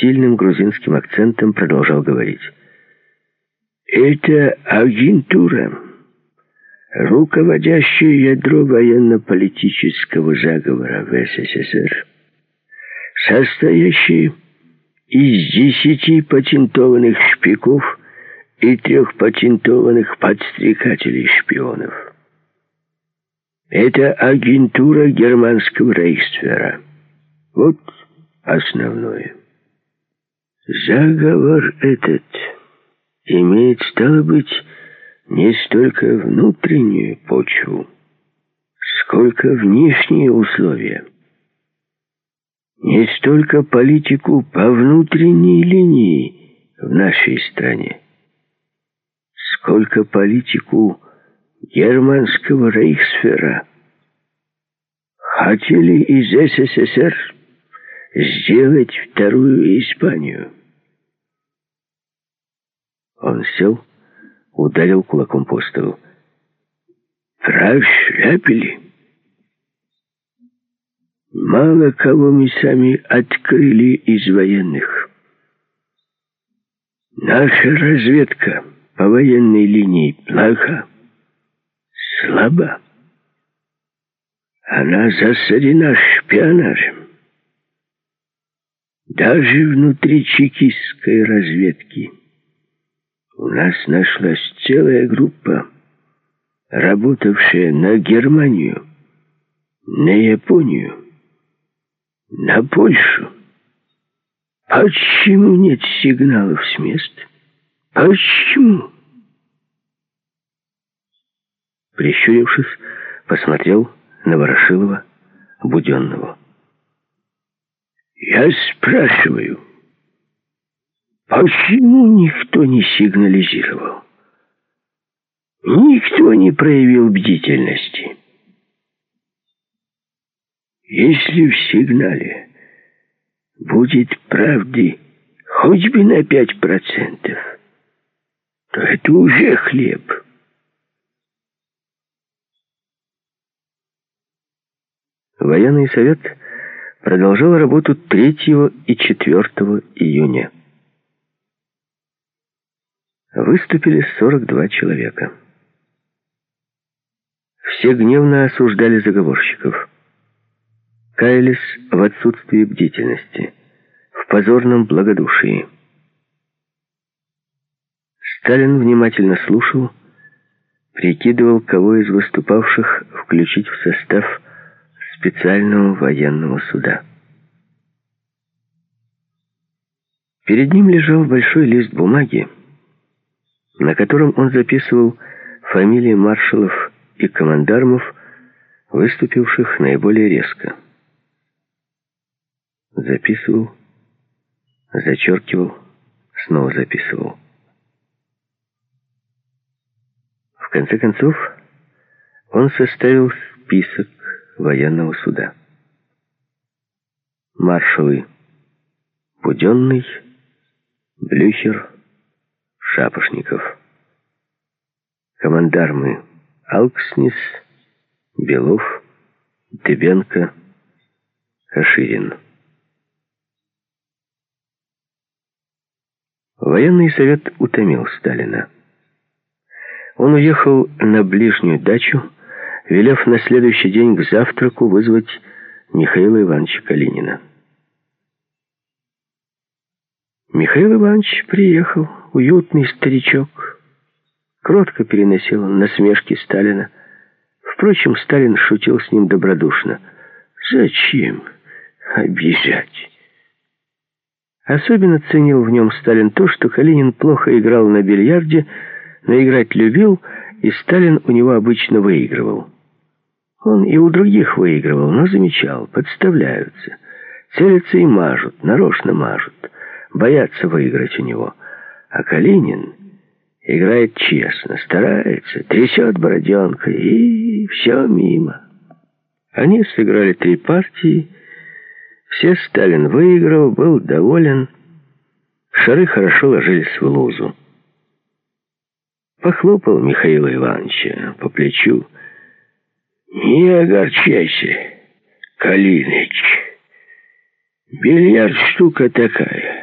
сильным грузинским акцентом продолжал говорить. «Это агентура, руководящее ядро военно-политического заговора в СССР, состоящее из 10 патентованных шпиков и 3 патентованных подстрекателей шпионов. Это агентура германского рейхсфера. Вот основное. Заговор этот имеет, стало быть, не столько внутреннюю почву, сколько внешние условия. Не столько политику по внутренней линии в нашей стране, сколько политику германского рейхсфера. Хотели из СССР сделать вторую Испанию». Он сел, ударил кулаком по столу. «Прошляпили. Мало кого мы сами открыли из военных. Наша разведка по военной линии плоха, слаба. Она засорена шпионажем. Даже внутри чекистской разведки у нас нашлась целая группа, работавшая на Германию, на Японию, на Польшу. Почему нет сигналов с мест? Почему?» Прищурившись, посмотрел на Ворошилова, Буденного. «Я спрашиваю, почему никто не сигнализировал? Никто не проявил бдительности? Если в сигнале будет правды хоть бы на 5%, то это уже хлеб». Военный совет продолжал работу 3 и 4 июня. Выступили 42 человека. Все гневно осуждали заговорщиков. Каялись в отсутствии бдительности, в позорном благодушии. Сталин внимательно слушал, прикидывал, кого из выступавших включить в состав специального военного суда. Перед ним лежал большой лист бумаги, на котором он записывал фамилии маршалов и командармов, выступивших наиболее резко. Записывал, зачеркивал, снова записывал. В конце концов, он составил список военного суда. Маршалы: Буденный, Блюхер, Шапошников. Командармы: Алкснис, Белов, Дыбенко, Каширин. Военный совет утомил Сталина. Он уехал на ближнюю дачу, велев на следующий день к завтраку вызвать Михаила Ивановича Калинина. Михаил Иванович приехал, уютный старичок. Кротко переносил он насмешки Сталина. Впрочем, Сталин шутил с ним добродушно. Зачем обижать? Особенно ценил в нем Сталин то, что Калинин плохо играл на бильярде, но играть любил, и Сталин у него обычно выигрывал. Он и у других выигрывал, но замечал: подставляются, целятся и мажут, нарочно мажут, боятся выиграть у него. А Калинин играет честно, старается, трясет бороденкой, и все мимо. Они сыграли 3 партии, все Сталин выиграл, был доволен, шары хорошо ложились в лузу. Похлопал Михаила Ивановича по плечу. «Не огорчайся, Калиныч. Бильярд штука такая.